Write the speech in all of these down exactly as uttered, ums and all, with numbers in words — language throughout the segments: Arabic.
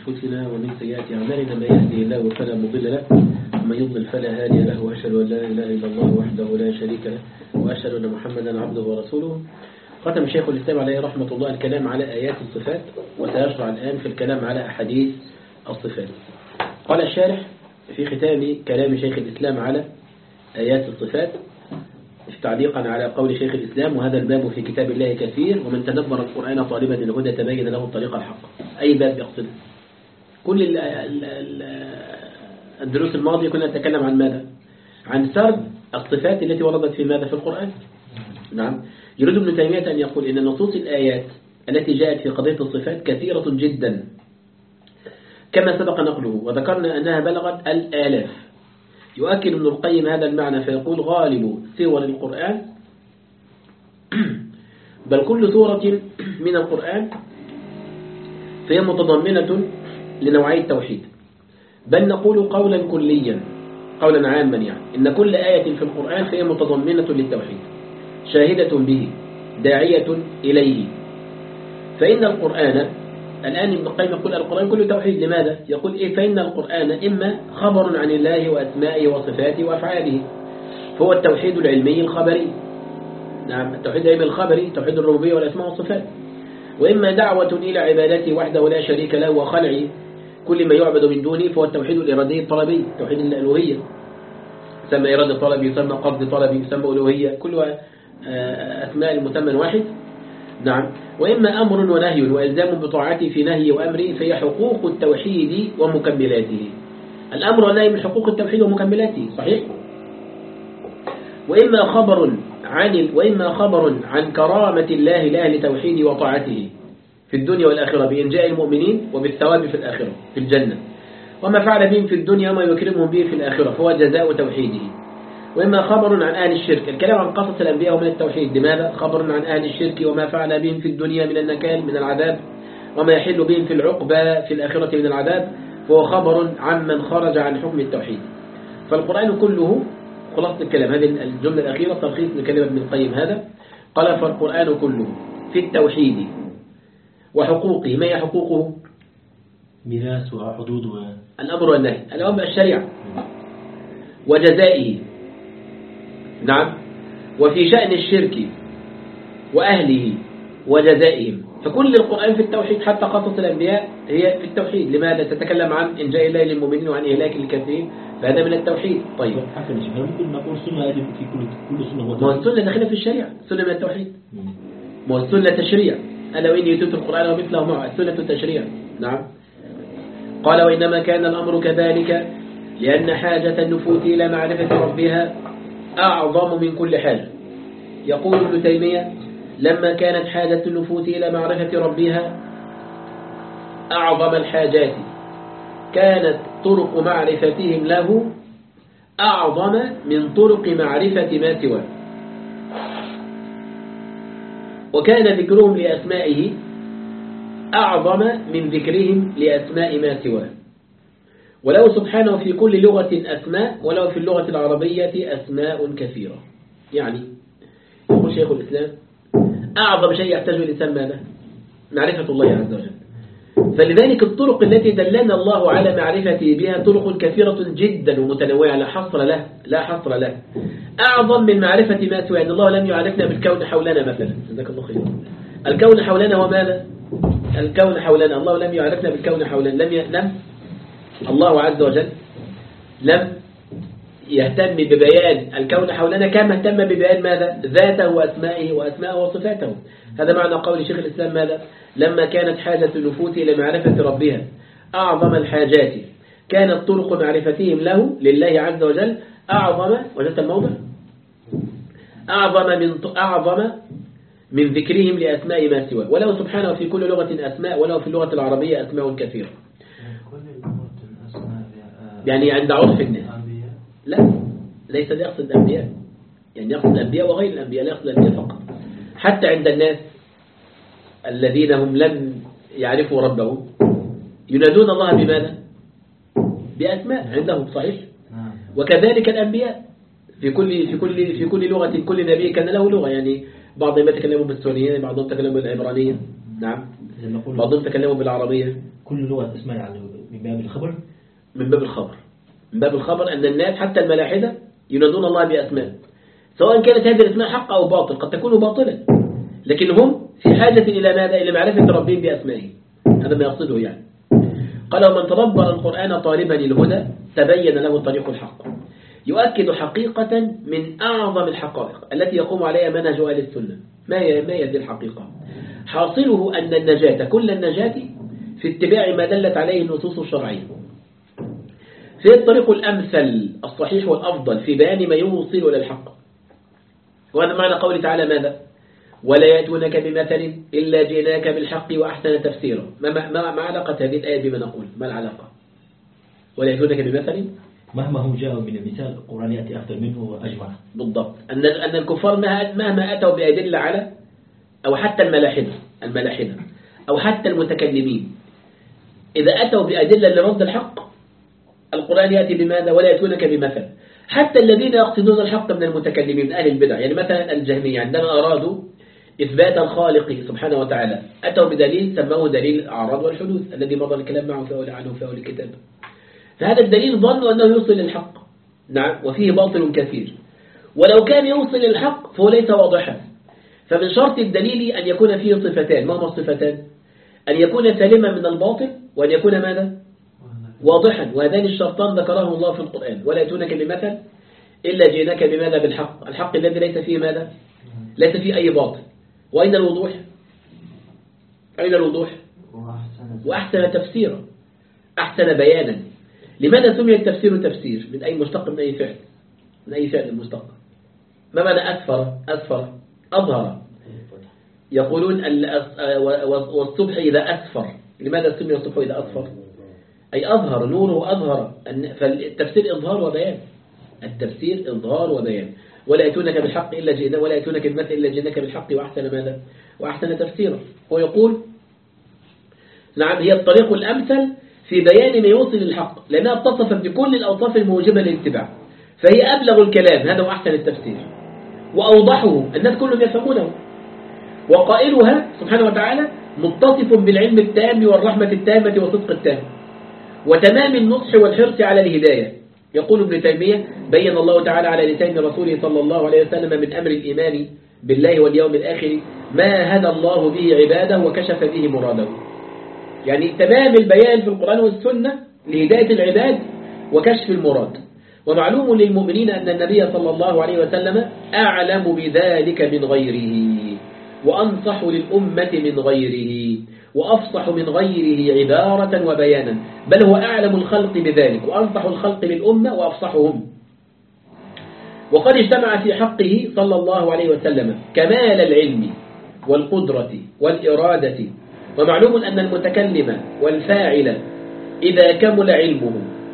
أنفسنا ومن سيئات أعمالنا من يهدي الله فلا مضل له ومن يضلل فلا هادي له وأشهد أن لا إله إلا الله وحده لا شريك له وأشهد أن محمدا عبده ورسوله. ختم شيخ الإسلام عليه رحمة الله الكلام على آيات الصفات، وسيشرع الآن في الكلام على أحاديث الصفات. قال الشارح في ختام كلام شيخ الإسلام على آيات الصفات تعليقا على قول شيخ الإسلام: وهذا الباب في كتاب الله كثير، ومن تدبر القرآن طالبا للهدى تبين له الطريق الحق. أي باب يقصد؟ كل ال ال ال الدروس الماضية كنا نتكلم عن ماذا؟ عن سرد الصفات التي وردت في ماذا؟ في القرآن. نعم. يريد ابن تيمية أن يقول إن نصوص الآيات التي جاءت في قضية الصفات كثيرة جدا كما سبق نقله، وذكرنا أنها بلغت الآلاف. يؤكد ابن القيم هذا المعنى فيقول: غالب سور القرآن بل كل سورة من القرآن فهي متضمنة لنوعي التوحيد، بل نقول قولا كليا قولا عاما يعني إن كل آية في القرآن فهي متضمنة للتوحيد شاهدة به داعية إليه. فإن القرآن الآن ابن القيم يقول القرآن كله توحيد. لماذا؟ يقول إيه؟ فإن القرآن إما خبر عن الله وأسمائه وصفاته وأفعاله، فهو التوحيد العلمي الخبري. نعم، التوحيد العلمي الخبري توحيد الربوبية والأسماء والصفات. وإما دعوة إلى عبادته وحده لا شريك له وخلع كل ما يعبد من دونه، فهو التوحيد الإرادي الطلبي توحيد الألوهية. يسمى إرادة طلبي، يسمى قصد طلبي، يسمى ألوهية، كلها أسماء المسمى واحد. نعم. وإما أمر ونهي وإلزام بطاعته في نهي وأمره، فهي حقوق التوحيد ومكملاته. الأمر والنهي من حقوق التوحيد ومكملاته، صحيح. وإما خبر عن وإما خبر عن كرامة الله لأهل توحيده وطاعته في الدنيا والآخرة بإنجاء المؤمنين وبالثواب في الآخرة في الجنة، وما فعل بهم في الدنيا وما يكرمهم به في الآخرة فهو جزاء توحيده. وإما خبر عن أهل الشرك، الكلام عن قصص الأنبياء ومن التوحيد. لماذا؟ خبر عن أهل الشرك وما فعل بهم في الدنيا من النكال من العذاب، وما يحل بهم في العقبى في الآخرة من العذاب، فهو خبر عن من خرج عن حكم التوحيد. فالقرآن كله خلاصة الكلام. هذه الجملة الأخيرة تلخيص من كلمة ابن القيم هذا. قال: فالقرآن كله في التوحيد وحقوقه. ما هي حقوقه؟ ميراثها حدودها الأمر والنهي، الأمر الشريعة، وجزائه. نعم. وفي شأن الشرك وأهله وجزائهم، فكل القرآن في التوحيد حتى قصص الأنبياء هي في التوحيد. لماذا؟ تتكلم عن إنجاء الله للمؤمنين وعن إهلاك الكافرين، فهذا من التوحيد. طيب حسن شيخ، ممكن نقول سنة هذه في كل كل سنة. ما هو السنة داخلة في الشريعة، سنة من التوحيد. ما هو السنة تشريع، ألا وإن يتوت القرآن ومثله معه، السنة تشريع. نعم. قال: وإنما كان الأمر كذلك لأن حاجة النفوس إلى معرفة ربها أعظم من كل حاجة. يقول ابن تيمية: لما كانت حاجة النفوس إلى معرفة ربها أعظم الحاجات، كانت طرق معرفتهم له أعظم من طرق معرفة ما سواه، وكان ذكرهم لأسمائه أعظم من ذكرهم لأسماء ما سواه. وله سبحانه في كل لغة أسماء، وله في اللغة العربية أسماء كثيرة. يعني يقول شيخ الإسلام: أعظم شيء يحتاج الإنسان ماذا؟ معرفة الله عز وجل. فلذلك الطرق التي دلنا الله على معرفته بها طرق كثيرة جدا ومتنوعة لا حصر له لا حصر له أعظم من معرفة ما سوى. أن الله لم يعرفنا بالكون حولنا مثلا. جزاك الله خير. الكون حولنا هو ماذا؟ الكون حولنا، الله لم يعرفنا بالكون حولنا. لم ي... لم الله عز وجل لم يهتم ببيان الكون حولنا كما اهتم ببيان ماذا؟ ذاته وأسمائه وأسماءه وصفاته. هذا معنى قول شيخ الإسلام ماذا؟ لما كانت حاجة النفوس إلى معرفة ربها أعظم الحاجات، كانت طرق معرفتهم له لله عز وجل أعظم. وجدت الموضع؟ أعظم من أعظم من ذكرهم لأسماء ما سواه. وله سبحانه في كل لغة أسماء، وله في اللغة العربية أسماء كثيرة. يعني عند عرف الناس. لا، ليس يقصد الأنبياء، يعني يقصد الأنبياء وغير الأنبياء، لا يقصد الأنبياء فقط. حتى عند الناس الذين هم لم يعرفوا ربهم ينادون الله بماذا؟ بأسماء عندهم، صحيح. وكذلك الأنبياء في كل في كل في كل لغة، كل نبي كان له لغة. يعني بعضهم يتكلموا بالسورية، بعضهم يتكلموا بالعبرانية. نعم. بعضهم يتكلموا بالعربية. كل لغة اسمها يعني من باب الخبر. من باب الخبر من باب الخبر أن الناس حتى الملاحدة ينادون الله بأسماء، سواء كانت هذه الأسماء حق أو باطل، قد تكون باطلا، لكن هم في حاجة إلى ماذا؟ إلى معرفة ربهم بأسمائه. هذا ما يقصده يعني. قال ومن تدبر القرآن طالبا الهدى تبين له طريق الحق، يؤكد حقيقة من أعظم الحقائق التي يقوم عليها منهج أهل السنة. ما هي ما هي هذه الحقيقة؟ حاصله أن النجاة كل النجاة في اتباع ما دلت عليه النصوص الشرعية، في الطريق الأمثل الصحيح والأفضل في بيان ما يوصل إلى الحق. وهذا معنى قوله تعالى ماذا؟ ولا يأتونك بمثل إلا جئناك بالحق وأحسن تفسيرا. ما, ما, ما علاقة هذه الآية بما نقول؟ ما العلاقة؟ ولا يأتونك بمثل مهما هم جاءوا من المثال القرآن يأتي أفضل منه وأجمع. بالضبط. أن أن الكفار مهما أتوا بأدلة على أو حتى الملاحدة الملاحدة أو حتى المتكلمين إذا أتوا بأدلة لرد الحق القرآن يأتي بماذا؟ ولا يأتونك بمثل. حتى الذين يقصدون الحق من المتكلمين من أهل البدع، يعني مثلا الجهمية عندما أرادوا إثبات الخالق سبحانه وتعالى أتوا بدليل سموه دليل الأعراض والحدوث الذي مضى الكلام معه في أول عنه في أول الكتاب. فهذا الدليل ظنوا أنه يوصل للحق، نعم، وفيه باطل كثير، ولو كان يوصل للحق فهو ليس واضحا. فمن شرط الدليل أن يكون فيه صفتان. ما هما الصفتان؟ أن يكون سالما من الباطل وأن يكون ماذا؟ واضحا. وهذان الشرطان ذكرهم الله في القرآن. ولا يأتونك بمثل إلا جئناك بماذا؟ بالحق، الحق الذي ليس فيه ماذا؟ ليس فيه أي باطل. وأين الوضوح؟ أين الوضوح؟ وأحسن تفسيرا، أحسن بيانا. لماذا سمي التفسير تفسير؟ من أي مشتق؟ من أي فعل؟ من أي فعل المشتق؟ ما معنى أسفر؟ أسفر أظهر. يقولون والصبح إذا أسفر. لماذا سمي الصبح إذا أسفر؟ أي أظهر، نوره أظهر. فالتفسير إظهار وبيان. التفسير إظهار وبيان. ولا يأتونك بالحق إلا جئنا ولا يأتونك بالمثل إلا جئناك بالحق وأحسن ماذا؟ وأحسن تفسيرا. هو يقول نعم هي الطريق الأمثل في بيان ما يوصل للحق، لأنها اتصفت بكل الأوصاف الموجبة للاتباع، فهي أبلغ الكلام. هذا وأحسن التفسير وأوضحه، الناس كلهم يفهمونه. وقائلها سبحانه وتعالى متصف بالعلم التام والرحمة التامة والصدق التام وتمام النصح والحرص على الهداية. يقول ابن تيمية بين الله تعالى على لسان رسوله صلى الله عليه وسلم من أمر الإيمان بالله واليوم الآخر ما هدى الله به عباده وكشف به مراده. يعني تمام البيان في القرآن والسنة لهداية العباد وكشف المراد. ومعلوم للمؤمنين أن النبي صلى الله عليه وسلم أعلم بذلك من غيره وأنصح للأمة من غيره وأفصح من غيره عبارة وبيانا، بل هو أعلم الخلق بذلك وأنصح الخلق للأمة وأفصحهم. وقد اجتمع في حقه صلى الله عليه وسلم كمال العلم والقدرة والإرادة. ومعلوم أن المتكلم والفاعل إذا كمل علمه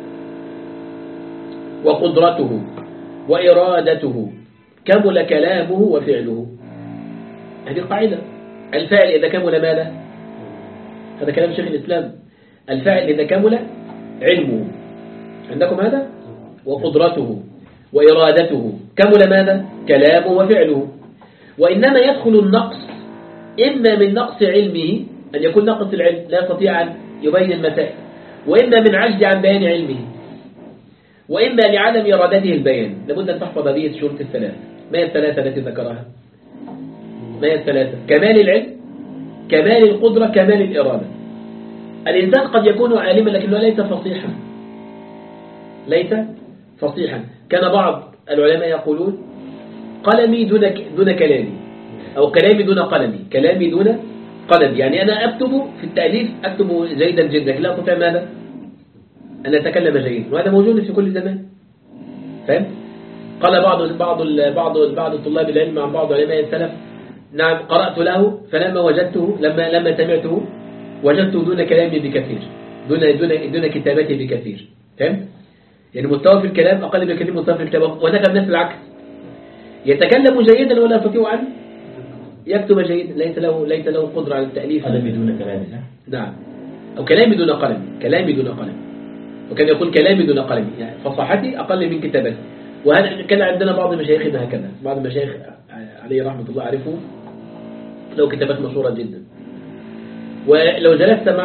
وقدرته وإرادته كمل كلامه وفعله. هذه قاعدة. الفاعل إذا كمل ماذا؟ هذا كلام شيخ الإسلام. الفاعل إذا كمل علمه، عندكم هذا؟ وقدرته وإرادته كمل ماذا؟ كلامه وفعله. وإنما يدخل النقص إما من نقص علمه، أن يكون نقص العلم لا يستطيع أن يبين المسائل، وإما من عجز عن بيان علمه، وإما لعدم إرادته البيان. لابد أن تحفظ هذه الشروط الثلاث. ما هي الثلاثة التي ذكرها؟ ما هي الثلاثة؟ كمال العلم، كمال القدرة، كمال الإرادة. الإنسان قد يكون عالما لكنه ليس فصيحا، ليس فصيحا. كان بعض العلماء يقولون قلمي دون دون كلامي، أو كلامي دون قلمي، كلامي دون قلمي. يعني أنا أكتب في التأليف أكتب جيدا جدا، لا أستطيع ماذا؟ أن أتكلم جيدا، وهذا موجود في كل زمان. فهم؟ قال بعض بعض بعض بعض طلاب العلم عن بعض علماء السلف نعم قرأت له فلما وجدته لما لما سمعته وجدته دون كلامي بكثير، دون دون دون كتابتي بكثير. فهم؟ يعني مستوى في الكلام أقل بكثير من مستوى في الكتابة. وذاك الناس العكس، يتكلم جيدا ولا يستطيع أن يكتب جيدا، ليس له ليس له قدرة على التأليف. قلمي دون كلامي. نعم، أو كلامي دون قلم، كلامي دون قلم. وكان يقول كلامي دون قلم، يعني فصاحتي أقل من كتابتي. وهذا كان عندنا بعض مشايخنا هكذا. بعض المشايخ عليه رحمة الله أعرفه له كتابات مشهورة جدا، ولو جلست معه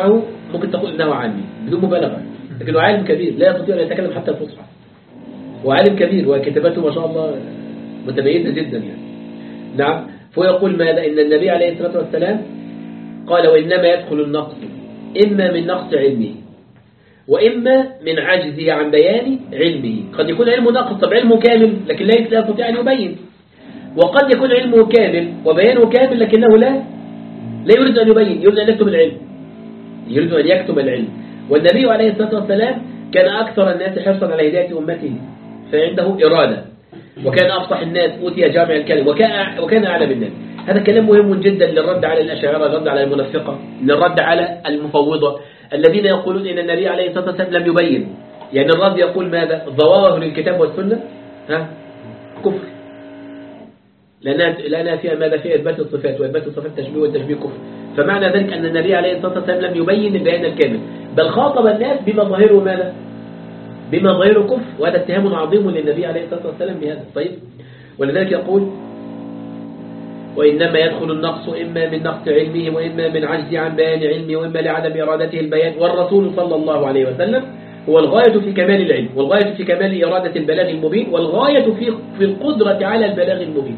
ممكن تقول إنه عامي بدون مبالغة، لكنه عالم كبير لا يستطيع أن يتكلم حتى الفصحى، وعالم كبير وكتابته ما شاء الله متميزة جدا يعني. نعم. فهو يقول ماذا؟ إن النبي عليه الصلاة والسلام قال وإنما يدخل النقص إما من نقص علمه وإما من عجزه عن بيان علمه. قد يكون علمه ناقص، طب علمه كامل لكن لا يستطيع أن يبين، وقد يكون علمه كامل وبيانه كامل لكنه لا لا يريد أن يبين، يريد أن يكتب العلم، يريد أن يكتب العلم. والنبي عليه الصلاة والسلام كان أكثر الناس حرصا على هداية أمته، فعنده إرادة، وكان أفصح الناس، أوتي جامع الكلم، وكان وكان أعلم الناس. هذا كلام مهم جدا للرد على الأشاعرة، للرد على المنافقة، للرد على المفوضة الذين يقولون إن النبي عليه الصلاة والسلام لم يبين. يعني الرد يقول ماذا؟ ظواهر الكتاب والسنة ها كفر، لأنها لأنها فيها ماذا؟ فيها إثبات الصفات، وإثبات الصفات تشبيه، والتشبيه كفر. فمعنى ذلك أن النبي عليه الصلاة والسلام لم يبين البيان الكامل، بل خاطب الناس بما ظاهره ماذا؟ بما ظاهره كفر، وهذا اتهام عظيم للنبي عليه الصلاة والسلام بهذا. طيب، ولذلك يقول وإنما يدخل النقص إما من نقص علمه وإما من عجزه عن بيان علمه وإما لعدم إرادته البيان. والرسول صلى الله عليه وسلم هو الغاية في كمال العلم، والغاية في كمال إرادة البلاغ المبين، والغاية في في القدرة على البلاغ المبين.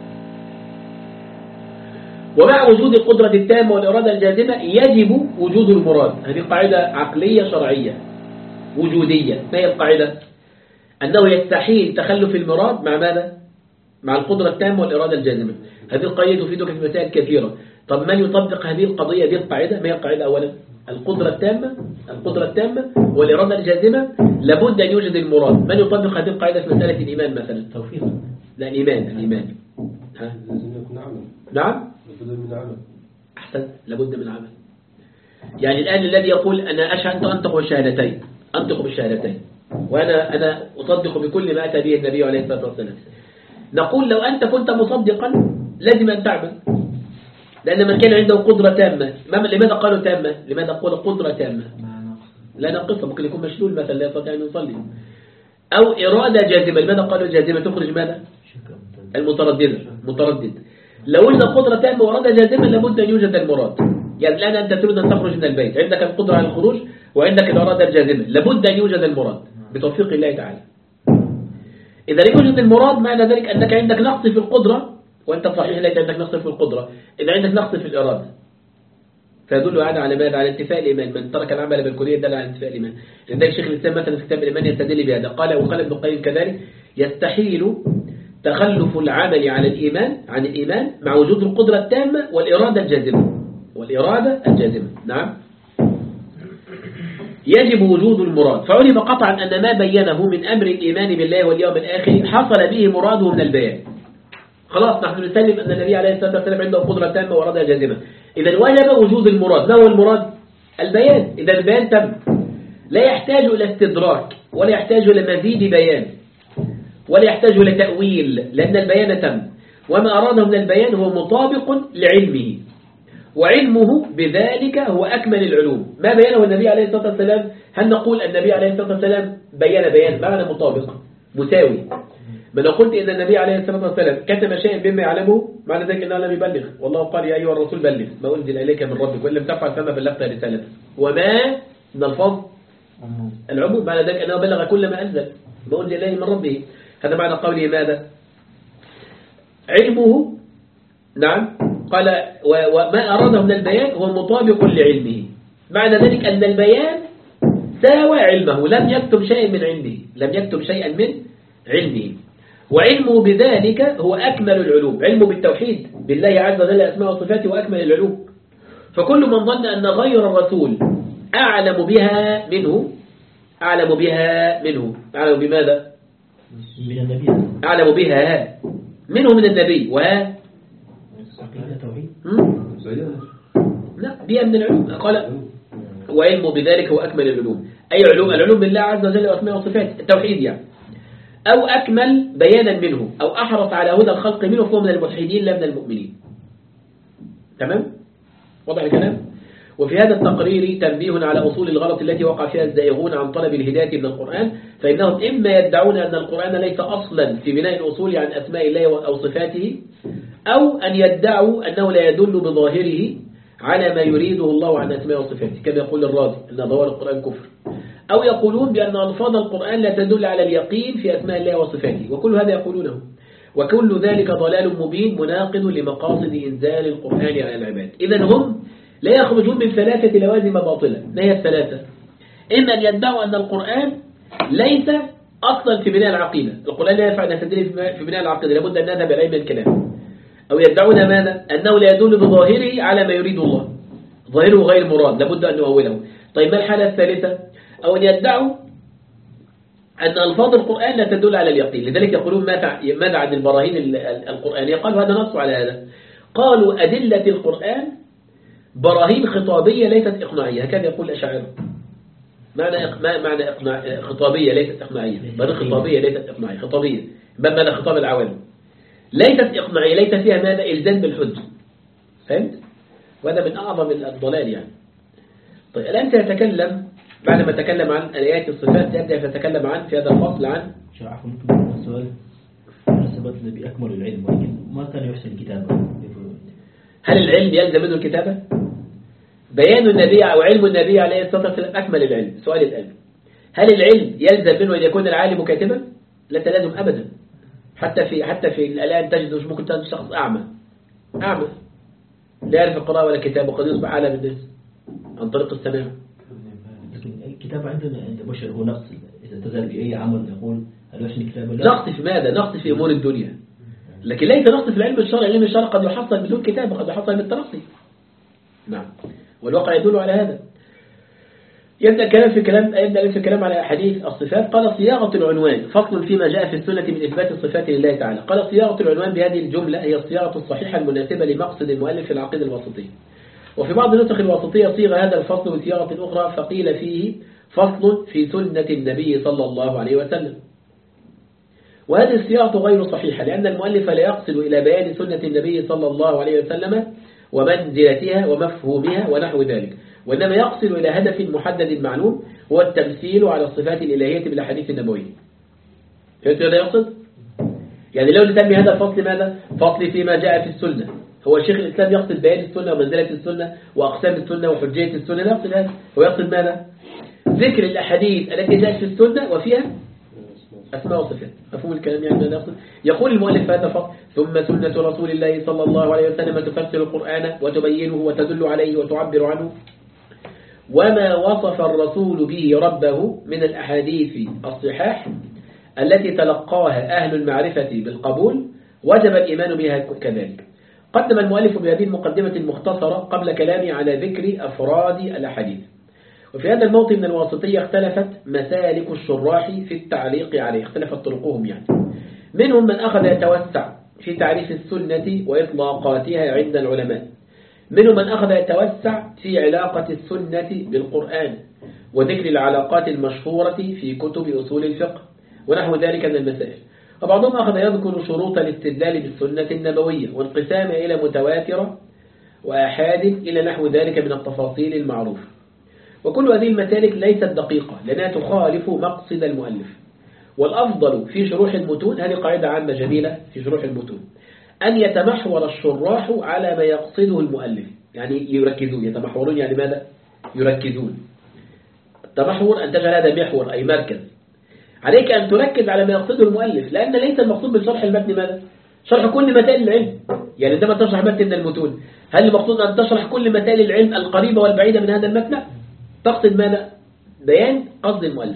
ومع وجود القدرة التامة والإرادة الجازمة يجب وجود المراد. هذه قاعدة عقلية شرعية وجودية. ما هي القاعدة؟ أنه يستحيل تخلف المراد مع ماذا؟ مع القدرة التامة والإرادة الجازمة. هذه القاعدة تفيدك في مسائل كثيرة. طب من يطبق هذه القضية دي القاعدة؟ ما هي القاعدة؟ أولا القدرة التامة القدرة التامة والإرادة الجازمة لابد أن يوجد المراد. من يطبق هذه القاعدة في مسألة الإيمان مثلا؟ توفيقا. لا، الإيمان الإيمان ها؟ نعم من عمل. أحسن، لابد من عمل. يعني الآن الذي يقول أنا أشهد أنطق بالشهادتين، أنطق بالشهادتين، وأنا أنا أصدق بكل ما أتى به النبي عليه الصلاة والسلام، نقول لو أنت كنت مصدقا لازم أن تعمل، لأن من كان عنده قدرة تامة. لماذا قالوا تامة؟ لماذا قالوا قدرة تامة؟ لا نقصها، ممكن يكون مشلول مثلا لا يستطيع أن يصلي. أو إرادة جازمة. لماذا قالوا جازمة؟ تخرج ماذا؟ المترددة، متردد. لو وجد قدرة تامة وإرادة جازمة لابد أن يوجد المراد. يعني الآن أنت تريد أن تخرج من البيت، عندك القدرة على الخروج وعندك الإرادة الجازمة، لابد أن يوجد المراد بتوفيق الله تعالى. إذا لم يوجد المراد معنى ذلك أنك عندك نقص في القدرة، وأنت صحيح ليس عندك نقص في القدرة، إذا عندك نقص في الإرادة، فيدل هذا على ماذا؟ على انتفاء الإيمان. من ترك العمل بالكلية دل على انتفاء الإيمان. لذلك شيخ الإسلام مثلا في كتاب الإيمان يستدل بهذا، قال وقال ابن القيم كذلك يستحيل تخلف العمل على الإيمان عن الإيمان مع وجود القدرة التامة والإرادة الجازمة والإرادة الجازمة. نعم. يجب وجود المراد، فعلم قطعا أن ما بينه من أمر الإيمان بالله واليوم الآخر حصل به مراده من البيان. خلاص نحن نسلم أن النبي عليه الصلاة والسلام عنده قدرة تامة وإرادة جازمة، إذا وجب وجود المراد. ما هو المراد؟ البيان. إذا البيان تم لا يحتاج إلى استدراك ولا يحتاج إلى مزيد بيان ولا يحتاج إلى تأويل، لأن البيان تم، وما أراده من البيان هو مطابق لعلمه، وعلمه بذلك هو أكمل العلوم. ما بيانه النبي عليه الصلاة والسلام؟ هل نقول النبي عليه الصلاة والسلام بيان بيان معنى مطابق مساوي؟ ما لو قلت إن النبي عليه الصلاة والسلام كتب شيئا بما يعلمه معنى ذلك أنه لم يبلغ، والله قال يا أيها الرسول بلغ ما أنزل إليك من ربك وإن لم تفعل فما بلغت رسالته. وما من الفضل العموم، معنى ذلك أنه بلغ كل ما أنزل ما أنزل إليه من ربه. هذا معنى قوله ماذا؟ علمه. نعم. قال وما أراده من البيان هو مطابق لعلمه، معنى ذلك أن البيان ساوى علمه، لم يكتب شيئا من عنده، لم يكتب شيئا من علمه، وعلمه بذلك هو أكمل العلوم. علمه بالتوحيد بالله عز وجل أسماء وصفاته وأكمل العلوم. فكل من ظن أن غير الرسول أعلم بها منه أعلم بها منه أعلم بماذا؟ من النبي. أعلم بها منه من النبي. وها لا بها من العلوم. قال وعلمه بذلك هو أكمل العلوم، أي علوم؟ العلوم بالله عز وجل وأسماء وصفاته، التوحيد يعني. أو أكمل بيانا منه، أو أحرص على هدى الخلق منه، فهو من الملحدين لا من المؤمنين. تمام؟ وضع الكلام. وفي هذا التقرير تنبيه على أصول الغلط التي وقع فيها الزائغون عن طلب الهداية من القرآن، فإنهم إما يدعون أن القرآن ليس أصلا في بناء الأصول عن أسماء الله أو صفاته، أو أن يدعوا أنه لا يدل بظاهره على ما يريده الله عن أسماء وصفاته كما يقول الرازي أن ظواهر القرآن كفر، أو يقولون بأن ألفاظ القرآن لا تدل على اليقين في أسماء الله وصفاته، وكل هذا يقولونه، وكل ذلك ضلال مبين مناقض لمقاصد إنزال القرآن على العباد. إذن هم لا يخرجون من ثلاثة لوازم باطلة. ما هي الثلاثة؟ إما أن يدعوا أن القرآن ليس أصلا في بناء العقيدة، القرآن لا ينفع أن تدري في بناء العقيدة، لابد أن نذهب إلى علم الكلام. أو يدعون ماذا؟ أنه لا يدل بظاهره على ما يريد الله، ظاهره غير مراد، لابد أن نؤوله. طيب ما الحالة الثالثة؟ أو أن يدعوا أن ألفاظ القرآن لا تدل على اليقين، لذلك يقولون ماذا عن البراهين القرآنية؟ قالوا هذا نص على هذا، قالوا أدلة القرآن براهين خطابية ليست إقناعية، هكذا يقول الأشاعرة. معنى إقناع معنى إقناع خطابية ليست إقناعية، براهين خطابية ليست إقناعية، خطابية ماذا خطاب العوالم ليست إقناعية، ليس فيها ماذا إلزام بالحجة، فهمت؟ وهذا من أعظم الضلال يعني. طيب الآن سيتكلم بعد ما تكلم عن آيات الصفات يبدأ يتكلم عن في هذا الفصل عن شرح ممكن السؤال ثبتنا بأكمل العلم ولكن ما كان يحسن الكتابة. هل العلم يلزم منه الكتابة؟ بيان النبي أو علم النبي عليه الصلاة والسلام أكمل العلم. سؤال الآن هل العلم يلزم منه أن يكون العالم كاتبا؟ لا تلازم أبدا. حتى في حتى في الآن تجد مش ممكن تجد شخص أعمى أعمى لا يعرف القراءة ولا الكتاب وقد يصبح عالم الناس عن طريق السماع. لكن الكتاب عندنا عند بشر هو نقص، إذا تزال بأي عمل يقول هل يحسن الكتاب؟ نقص في ماذا؟ نقص في أمور الدنيا، لكن ليس نقص في العلم الشرعي. العلم الشرعي قد يحصل بدون كتاب وقد يحصل بالتلقي. نعم، والواقع يدل على هذا. يبدأ الكلام في كلام يبدأ في الكلام على أحاديث الصفات. قال صياغة العنوان فصل فيما جاء في السنة من إثبات الصفات لله تعالى. قال صياغة العنوان بهذه الجملة هي الصياغة الصحيحة المناسبة لمقصد المؤلف في العقيدة الواسطية. وفي بعض النسخ الواسطية صيغ هذا الفصل بصياغة أخرى فقيل فيه فصل في سنة النبي صلى الله عليه وسلم. وهذه الصياغة غير صحيحة لأن المؤلف لا يقصد إلى بيان سنة النبي صلى الله عليه وسلم ومنزلتها ومفهومها ونحو ذلك، وإنما يقصد إلى هدف محدد معلوم هو التمثيل على الصفات الإلهية بالأحاديث النبوية. فهمت ماذا يقصد؟ يعني لو نسمي هذا الفصل ماذا؟ فصل فيما جاء في السنة. هو شيخ الإسلام يقصد بيان السنة ومنزلة السنة وأقسام السنة وحجية السنة، لا يقصد هذا. هو يقصد ماذا؟ ذكر الأحاديث التي جاءت في السنة وفيها أسماء وصفات. مفهوم الكلام يعني ماذا يقصد؟ يقول المؤلف هذا فصل ثم سنة رسول الله صلى الله عليه وسلم تفسر القرآن وتبينه وتدل عليه وتعبر عنه، وما وصف الرسول به ربه من الأحاديث الصحاح التي تلقاها أهل المعرفة بالقبول وجب الإيمان بها كذلك. قدم المؤلف بهذه المقدمة المختصرة قبل كلامه على ذكر أفراد الأحاديث. وفي هذا الموطن من الواسطية اختلفت مسالك الشراح في التعليق عليه، اختلفت طرقهم يعني. منهم من أخذ يتوسع في تعريف السنة وإطلاقاتها عند العلماء، منهم من أخذ يتوسع في علاقة السنة بالقرآن وذكر العلاقات المشهورة في كتب أصول الفقه ونحو ذلك من المسائل، وبعضهم أخذ يذكر شروط الاستدلال بالسنة النبوية وانقسامها إلى متواترة وآحاد إلى نحو ذلك من التفاصيل المعروفة. وكل هذه المسالك ليست دقيقة لأنها تخالف مقصد المؤلف. والأفضل في شروح المتون، هذه قاعدة عامة جميلة في شروح المتون، أن يتمحور الشراح على ما يقصده المؤلف، يعني يركزون. يتمحورون يعني ماذا؟ يركزون. التمحور أن تجعل هذا محور أي مركز. عليك أن تركز على ما يقصده المؤلف، لأن ليس المقصود من شرح المتن ماذا؟ شرح كل مسائل العلم. يعني عندما تشرح متن من المتون هل المقصود أن تشرح كل مسائل العلم القريبة والبعيدة من هذا المتن؟ تقصد ماذا؟ بيان قصد المؤلف.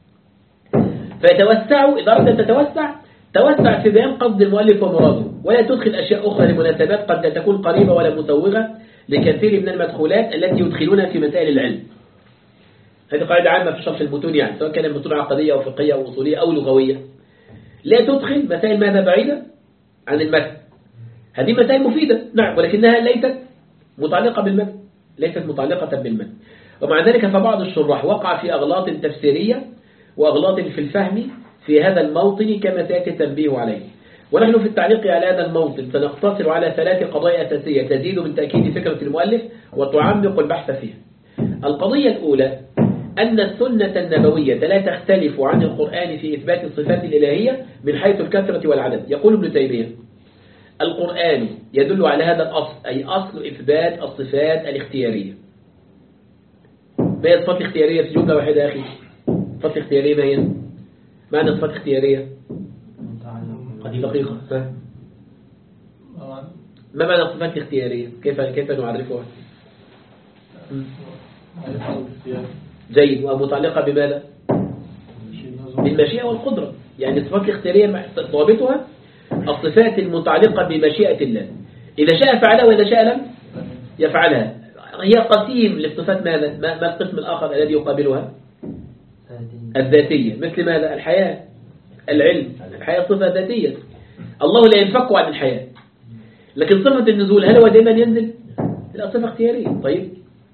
فيتوسع، إذا أردت أن تتوسع توسع في بيان قصد المؤلف ومراده، ولا تدخل أشياء أخرى لمناسبات قد لا تكون قريبة ولا مسوغة لكثير من المدخولات التي يدخلونها في مسائل العلم. هذه قاعدة عامة في شرح المتون، يعني سواء كان المتون عقدية أو فقهية أو أصولية أو لغوية. لا تدخل مسائل ماذا بعيدة عن المتن. هذه مسائل مفيدة نعم، ولكنها ليست متعلقة بالمتن، ليست متعلقة بالمتن. ومع ذلك فبعض الشراح وقع في أغلاط تفسيرية وأغلاط في الفهم في هذا الموطن كما سيأتي التنبيه عليه. ونحن في التعليق على هذا الموطن سنقتصر على ثلاث قضايا أساسية تزيد من تأكيد فكرة المؤلف وتعمق البحث فيها. القضية الأولى أن السنة النبوية لا تختلف عن القرآن في إثبات الصفات الإلهية من حيث الكثرة والعدد. يقول ابن تيمية القرآن يدل على هذا الأصل، أي أصل إثبات الصفات الاختيارية. ما هي الصفات الاختيارية في جملة واحدة يا أخي؟ الصفات الاختيارية ما هي؟ معنى الصفات الاختيارية؟ دقيقة. ما معنى الصفات الاختيارية؟ كيف كيف نعرفها؟ جيد. ومتعلقة بماذا؟ بالمشيئة والقدرة. يعني الصفات الاختيارية ضابطها الصفات المتعلقة بمشيئة الله، إذا شاء فعلها وإذا شاء لم يفعلها. هي قسيم للصفات ماذا؟ ما القسم الآخر الذي يقابلها؟ الذاتية. مثل ماذا؟ الحياة، العلم. الحياة صفة ذاتية، الله لا ينفك عن الحياة. لكن صفة النزول هل هو دائما ينزل؟ لا، صفة اختيارية. طيب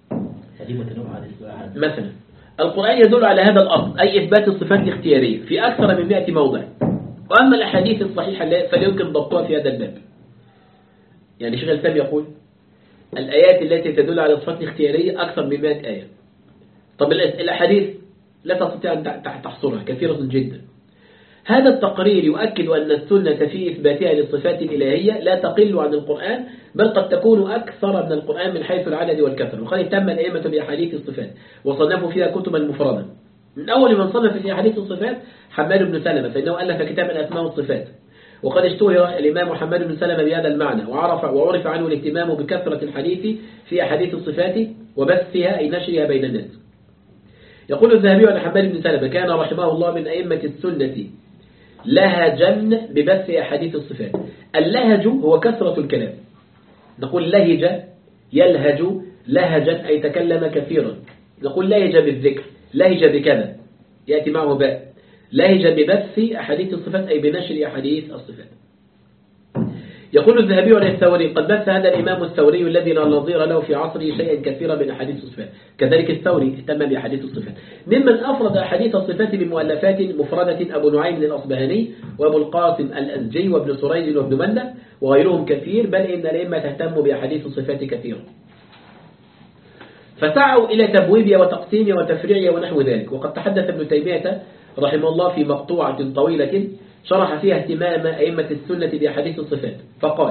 مثلا القرآن يدل على هذا الأصل، أي إثبات الصفات الاختيارية في أكثر من مئة موضع. وأما الأحاديث الصحيحة فليمكن ضبطها في هذا الباب. يعني شيخ الإسلام يقول الآيات التي تدل على الصفات الاختيارية أكثر من مئة آية. طب الأحاديث لا تستطيع أن تحصرها، كثيرة جدا. هذا التقرير يؤكد أن السنة في إثباتها للصفات الإلهية لا تقل عن القرآن، بل قد تكون أكثر من القرآن من حيث العدد والكثرة. وقد اهتم الأئمة بأحاديث الصفات وصنفوا فيها كتبا مفردة. من أول من صنف في أحاديث الصفات حماد بن سلمة، فإنه ألف كتاب الأسماء والصفات. وقد اشتهر الإمام محمد بن سلمة بهذا المعنى، وعرف وعرف عنه الاهتمام بكثرة الحديث في أحاديث الصفات وبثها أي نشرها بين الناس. يقول الذهبي عن حماد بن سلمة كان رحمه الله من أئمة السنة لهجا ببث أحاديث الصفات. اللهج هو كثرة الكلام. نقول لهج يلهج لهجا أي تكلم كثيرا. نقول لهج بالذكر، لهج بكذا يأتي معه باء. لهج ببث أحاديث الصفات أي بنشر أحاديث الصفات. يقول الذهبي عن الثوري قد بث هذا الإمام الثوري الذي لا نظير له في عصره شيئا كثيرا من أحاديث الصفات. كذلك الثوري اهتم بأحاديث الصفات. ممن أفرد أحاديث الصفات بمؤلفات مفردة أبو نعيم الأصبهاني وأبو القاسم الأزجي وابن سريج وابن مندة وغيرهم كثير، بل إن الأئمة تهتم بأحاديث الصفات كثيرا. فسعوا إلى تبويبها وتقسيمها وتفريعها ونحو ذلك. وقد تحدث ابن تيمية رحمه الله في مقطوعة طويلة شرح فيها اهتمام أئمة السنة بأحاديث الصفات، فقال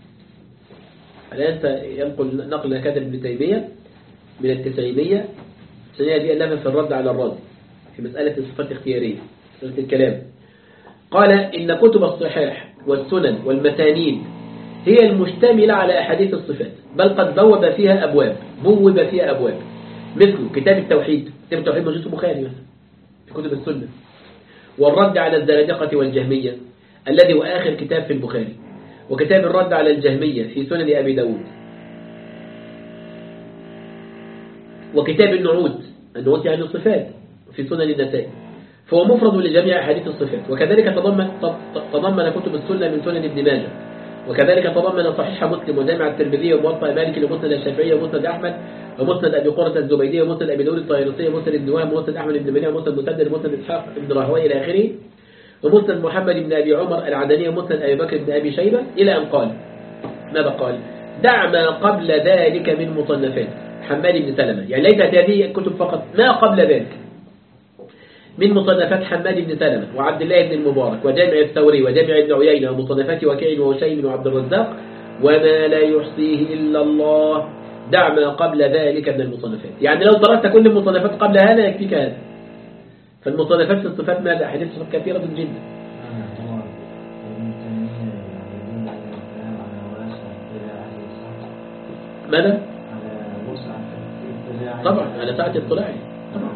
الآن ينقل نقل كتاب ابن تيمية من التسعينية السنة دي ألفها في الرد على الرازي في مسألة الصفات الاختيارية، مسألة الكلام. قال إن كتب الصحاح والسنن والمتانين هي المشتملة على أحاديث الصفات، بل قد بوب فيها أبواب بوب فيها أبواب مثل كتاب التوحيد. كتاب التوحيد موجود في البخاري مثلا في كتب السنة، والرد على الزنادقة والجهمية الذي هو آخر كتاب في البخاري، وكتاب الرد على الجهمية في سنن أبي داود، وكتاب النعود النعود يعني الصفات في سنن النسائي، فهو مفرد لجميع أحاديث الصفات. وكذلك تضمن تضمن كتب السنة من سنن ابن ماجه، وكذلك تضمن صحيح مسلم وجامع الترمذي وموطأ مالك ومسند الشافعي ومسند أحمد ومسند أبي قرة الزبيدي ومسند أبي داود الطيالسي ومسند ابن وهب ومسند أحمد بن منيع ومسند مسدد ومسند إسحاق بن راهويه إلى آخره، ومسند محمد بن أبي عمر العدني ومسند أبي بكر بن أبي شيبة إلى أن قال ماذا قال؟ دع ما قبل ذلك من مصنفات حماد بن سلمة، يعني ليست هذه الكتب فقط، ما قبل ذلك من مصنفات حماد بن سلمة وعبد الله بن المبارك وجامع الثوري وجامع ابن عيينة ومصنفات وكيع وهشيم وعبد الرزاق وما لا يحصيه إلا الله. دع ما قبل ذلك من المصنفات، يعني لو تركت كل المصنفات قبل هذا يكفيك هذا. فالمصنفات في الصفات ماذا؟ أحاديث كثيرة جدا. ماذا؟ طبعا على ساعة اطلاعي طبعا.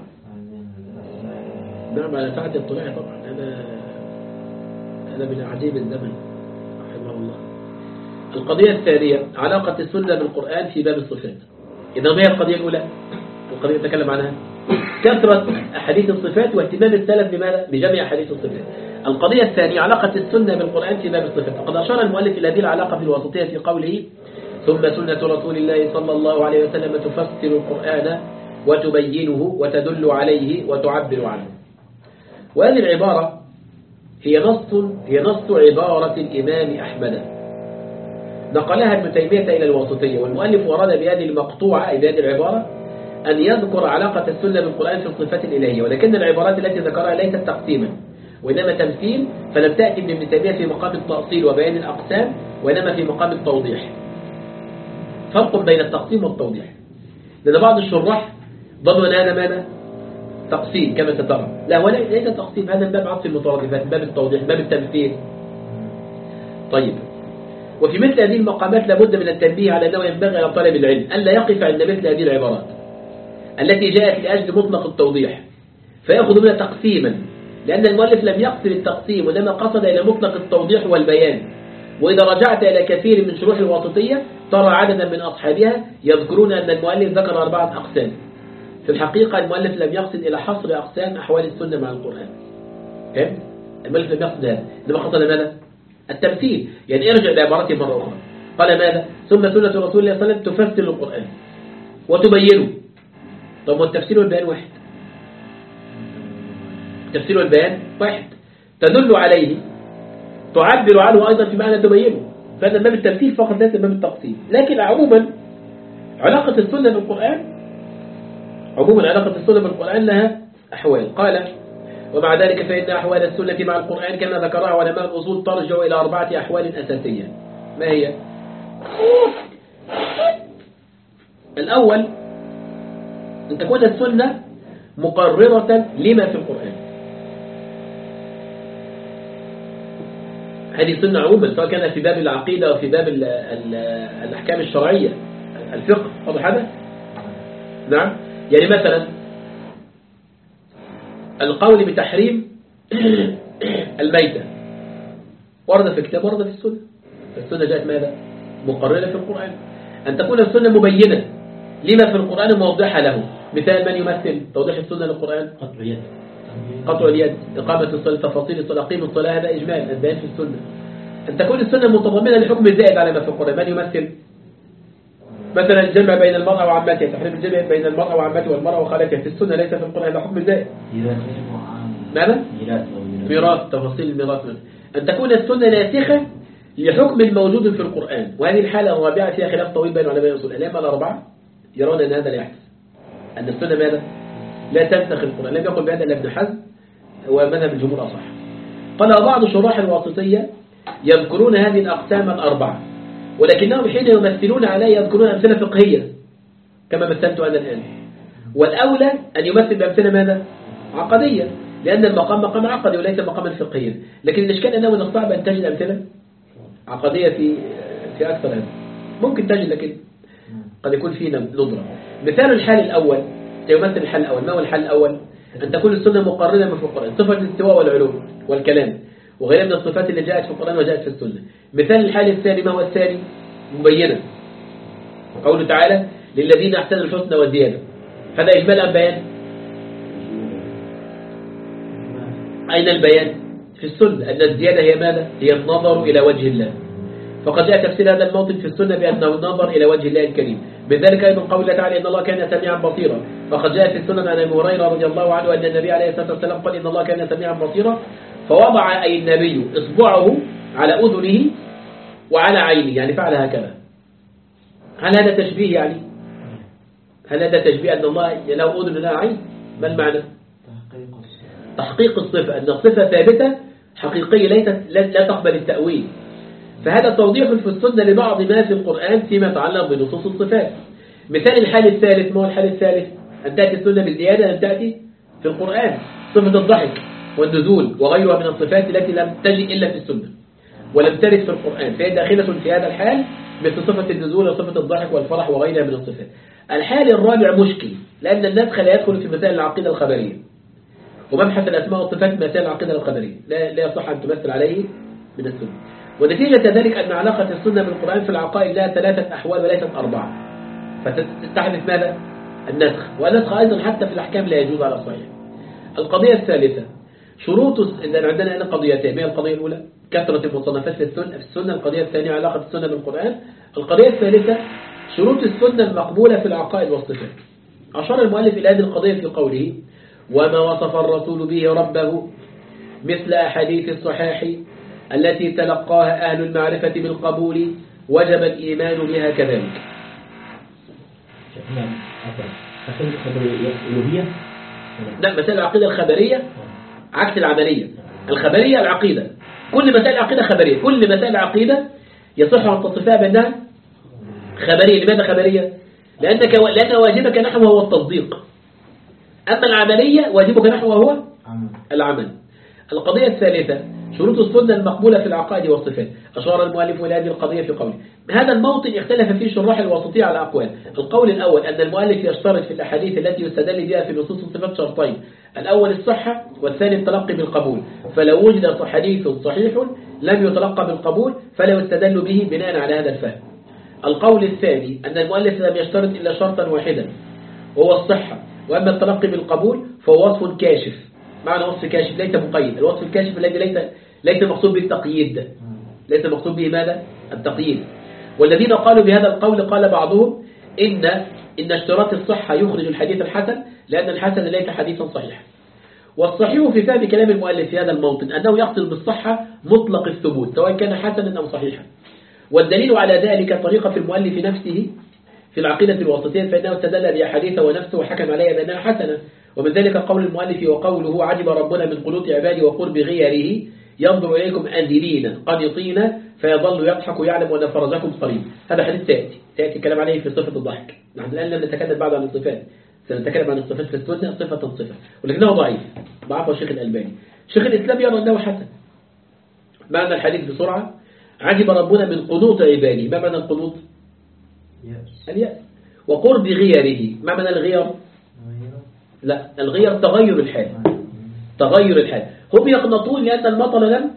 نعم على ساعة اطلاعي طبعا. أنا أنا من عجيب الزمن رحمه الله. القضية الثانية علاقة السنة بالقرآن في باب الصفات. إذا ما هي القضية الأولى؟ القضية نتكلم عنها كثرة أحاديث الصفات واهتمام السلف بماذا؟ بجميع أحاديث الصفات. القضية الثانية علاقة السنة بالقرآن في باب الصفات. وقد أشار المؤلف إلى هذه العلاقة بالوسطية في قوله ثم سنة رسول الله صلى الله عليه وسلم تفسر القرآن وتبينه وتدل عليه وتعبر عنه. وهذه العبارة هي نص هي نص عبارة الإمام أحمد نقلها ابن تيمية إلى الوسطية، والمؤلف ورد بهذه المقطوعة أي بهذه العبارة أن يذكر علاقة السنة بالقرآن في الصفات الإلهية، ولكن العبارات التي ذكرها ليست تقسيما وإنما تمثيل، فلم تأتي من ابن تيمية في مقام التأصيل وبيان الأقسام، وإنما في مقام التوضيح. فرق بين التقسيم والتوضيح، لأن بعض الشراح ظنوا أن هذا ماذا؟ تقسيم كما سترى. لا، هو ليس تقسيم، هذا باب عطف المترادفات، باب التوضيح، باب التمثيل. طيب، وفي مثل هذه المقامات لابد من التنبيه على أنه ينبغي على طالب العلم ألا يقف عند مثل هذه العبارات التي جاءت لأجل مطلق التوضيح فيأخذ منها تقسيما، لأن المؤلف لم يقصد التقسيم وإنما قصد إلى مطلق التوضيح والبيان. وإذا رجعت إلى كثير من شروح الواسطية ترى عددا من أصحابها يذكرون أن المؤلف ذكر أربعة أقسام. في الحقيقة المؤلف لم يقصد إلى حصر أقسام أحوال السنة مع القرآن. فهمت؟ المؤلف لم يقصد هذا، إنما قصد ماذا؟ التمثيل. يعني ارجع لعبارته مرة أخرى، قال ماذا؟ ثم سنة رسول الله صلى الله عليه وسلم تفسر القرآن وتبينه. طب والتفسير والبيان واحد، التفسير والبيان واحد، تدل عليه تعبر عنه أيضا في معنى تبينه، فهذا باب التمثيل فقط ليس باب التقسيم. لكن عموما علاقة السنة بالقرآن عموما علاقة السنة بالقرآن لها أحوال. قال ومع ذلك فإن أحوال السنة مع القرآن كما ذكرها علماء الأصول ترجع إلى أربعة أحوال أساسية. ما هي؟ الأول أن تكون السنة مقررة لما في القرآن. هذه سنة عموما، سواء كان في باب العقيدة أو في باب ال ال الأحكام الشرعية، الفقه. واضح هذا؟ نعم. يعني مثلا القول بتحريم الميتة ورد في الكتاب ورد في السنة، فالسنة جاءت ماذا؟ مقررة في القرآن. أن تكون السنة مبينة لما في القرآن موضحة له. مثال من يمثل توضيح السنة للقرآن؟ قطع اليد، قطع اليد، إقامة الصلاة، تفاصيل الصلاة، قيم الصلاة، هذا إجمال البيان في السنة. أن تكون السنة متضمنة لحكم زائد على ما في القرآن. من يمثل؟ مثلا الجمع بين المرأة وعمتها، تحريم الجمع بين المرأة وعمتها والمرأة وخالتها في السنة، ليس في القرآن، هذا حكم زائد. ماذا؟ ميراث، تفاصيل الميراث. أن تكون السنة ناسخة لحكم موجود في القرآن، وهذه الحالة الرابعة فيها خلاف طويل بين علماء الأصول. الأئمة الأربعة يرون أن هذا لا يحدث، أن السنة ماذا؟ لا تنسخ القرآن. لم يقل بهذا إلا ابن حزم، ومذهب الجمهور أصح. قال بعض شراح الواسطية يذكرون هذه الأقسام الأربعة، ولكنهم حين يمثلون عليه يذكرون أمثلة فقهية كما مثلت أنا الآن، والأولى أن يمثل بأمثلة ماذا؟ عقدية، لأن المقام مقام عقدي وليس مقاما فقهيا. لكن الإشكال أنه من الصعب أن تجد أمثلة عقدية في في أكثر هذا. ممكن تجد، لكن قد يكون فينا ندرة. مثال الحال الأول يمثل الحال الأول. ما هو الحال الأول؟ أن تكون السنة مقررة في القرآن، صفة الاستواء والعلو والكلام وغيرها من الصفات اللي جاءت في القرآن وجاءت في السنة. مثال الحال الثاني، ما هو الثاني؟ مبينة، قوله تعالى للذين أحسنوا الحسنى والزيادة. هذا إجمال أم بيان؟ أين البيان؟ في السنة. أن الزيادة هي ماذا؟ هي النظر إلى وجه الله، فقد جاء تفسير هذا الموطن في السنة بأنه النظر إلى وجه الله الكريم. من ذلك أيضا قوله تعالى إن الله كان سميعا بصيرا، فقد جاء في السنة عن أبي هريرة رضي الله عنه أن النبي عليه الصلاة والسلام قال إن الله كان سميعا بصيرا، فوضع أي النبي إصبعه على أذنه وعلى عينه، يعني فعل هكذا. هل هذا تشبيه؟ يعني هل هذا تشبيه أن الله له أذن لا عين؟ ما المعنى؟ تحقيق الصفة، أن الصفة ثابتة حقيقية ليست لا تقبل التأويل. فهذا توضيح في السنة لبعض ما في القرآن فيما يتعلق بنصوص الصفات. مثال الحال الثالث، ما هو الحال الثالث؟ أن تأتي السنة بالزيادة أن تأتي في القرآن صفة الضحك والنزول وغيرها من الصفات التي لم تجي إلا في السنة ولم ترد في القرآن، فهي داخلة في هذا الحال مثل صفة النزول وصفة الضحك والفرح وغيرها من الصفات. الحال الرابع مشكل، لأن النسخ لا يدخل في مسائل العقيدة الخبرية، ومبحث الأسماء والصفات مسائل العقيدة الخبرية لا لا يصح أن تمثل عليه من السنة. ونتيجة ذلك أن علاقة السنة بالقرآن في العقائد لها ثلاثة أحوال وليست أربعة، فتستحدث ماذا؟ النسخ. والنسخ أيضا حتى في الأحكام لا يجوز على الصحيح. القضية الثالثة شروط، إذا عندنا هنا قضيتين. ما هي القضية الأولى؟ كثرة المصنفات في السنة في السنة القضية الثانية علاقة السنة بالقرآن. القضية الثالثة شروط السنة المقبولة في العقائد والصفات. أشار المؤلف إلى هذه القضية في قوله وما وصف الرسول به ربه مثل أحاديث الصحاح التي تلقاها أهل المعرفة بالقبول وجب الإيمان بها كذلك. لا، مثل العقيدة الخبرية عكس العملية. الخبرية العقيدة، كل مسائل العقيدة خبرية، كل مسائل العقيدة يصح أن تصفها بأنها خبرية. لماذا خبرية؟ لأنك لأن واجبك نحوه هو التصديق، أما العملية واجبك نحوه هو العمل. القضية الثالثة شروط السنة المقبولة في العقائد والصفات. أشار المؤلف إلى هذه القضية في قوله. هذا الموطن اختلف فيه شراح الوسطية على أقوال. القول الأول أن المؤلف يشترط في الأحاديث التي يستدل بها في نصوص الصفات شرطين، الأول الصحة والثاني التلقي بالقبول، فلو وجد حديث صحيح لم يتلقى بالقبول فلا يستدل به بناء على هذا الفهم. القول الثاني أن المؤلف لم يشترط إلا شرطا واحدا وهو الصحة، وأما التلقي بالقبول فهو وصف كاشف. معنى وصف كاشف ليس مقيد، الوصف الكاشف الذي ليس ليس مقصود به التقييد، ليس مقصود به ماذا؟ التقييد. والذين قالوا بهذا القول قال بعضهم إن إن اشتراط الصحة يخرج الحديث الحسن، لأن الحسن ليس حديثا صحيحا. والصحيح في فهم كلام المؤلف في هذا الموطن أنه يقصد بالصحة مطلق الثبوت سواء كان حسنا أو صحيحا. والدليل على ذلك طريقة في المؤلف نفسه في العقيدة الوسطية، فإنه استدل بأحاديث ونفسه وحكم عليها بأنها حسنة. ومن ذلك قول المؤلف وقوله عجب ربنا من قنوط عبادي وقرب غيره ينظر إليكم أنذرين قنطين فيظل يضحك ويعلم أن فرجكم قريب. هذا حديث سيأتي سيأتي الكلام عليه في صفة الضحك. نحن الآن لم نتكلم بعد عن الصفات، سنتكلم عن الصفات في السنة صفة صفة، ولكنه ضعيف ضعفه الشيخ الألباني. شيخ الإسلام يرى أنه حسن. معنى الحديث بسرعة: عجب ربنا من قنوط عبادي. ما معنى القنوط؟ اليأس. وقرب غيره. ما معنى الغير؟ لا، الغير تغير الحال، تغير الحال. هم يقنطون لأن المطر لم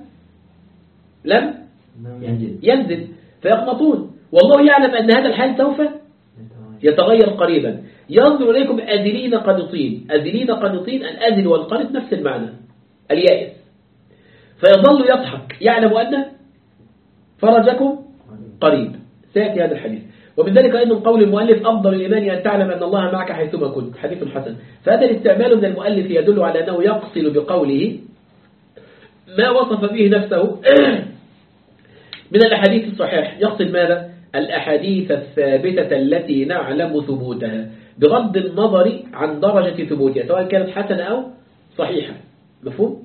لم ينزل, ينزل فيقنطون، والله يعلم أن هذا الحال سوف يتغير قريبا. ينظر إليكم أذلين قنطين. أذلين قنطين، الأذل والقنط نفس المعنى، اليائس. فيظل يضحك يعلم أن فرجكم قريب. سيأتي هذا الحديث. ومن ذلك أيضا قول المؤلف أفضل الإيمان أن تعلم أن الله معك حيثما كنت، حديث حسن. فهذا الاستعمال من المؤلف يدل على أنه يقصد بقوله ما وصف به نفسه من الأحاديث الصحيح. يقصد ماذا؟ الأحاديث الثابتة التي نعلم ثبوتها بغض النظر عن درجة ثبوتها سواء كانت حسنة أو صحيحة. مفهوم؟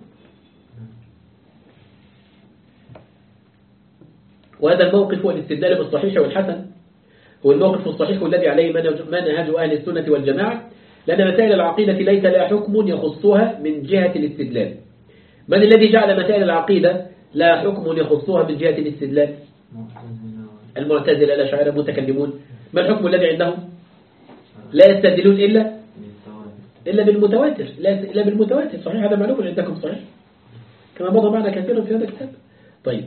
وهذا الموقف هو الاستدلال بالصحيح والحسن، هو الموقف الصحيح الذي عليه منهج أهل السنة والجماعة، لأن مسائل العقيدة ليس لها حكم يخصها من جهة الاستدلال. من الذي جعل مسائل العقيدة لا حكم يخصها من جهة الاستدلال؟ المعتزلة الأشاعرة المتكلمون. ما الحكم الذي عندهم؟ لا يستدلون إلا إلا بالمتواتر، لا إلا بالمتواتر. صحيح، هذا معلوم عندكم صحيح، كما مضى معنا كثيرا في هذا الكتاب. طيب،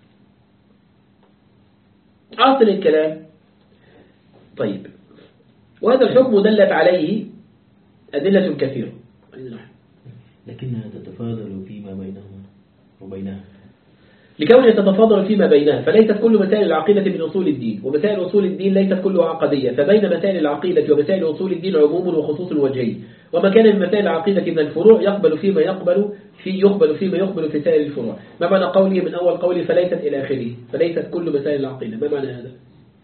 أصل الكلام. طيب، وهذا الحكم دلت عليه أدلة كثيرة لكنها تتفاضل فيما بينهما وبينها. لكونها تتفاضل فيما بينها فليست كل مسائل العقيدة من أصول الدين، ومسائل أصول الدين ليست كلها عقدية، فبين مسائل العقيدة ومسائل أصول الدين عموم وخصوص وجهي. وما كان من مسائل العقيدة من الفروع يقبل فيما يقبل في يقبل فيما يقبل في سائر الفروع. ما معنى قوله من أول قوله فليست إلى آخره؟ فليست كل مسائل العقيدة، ما معنى هذا؟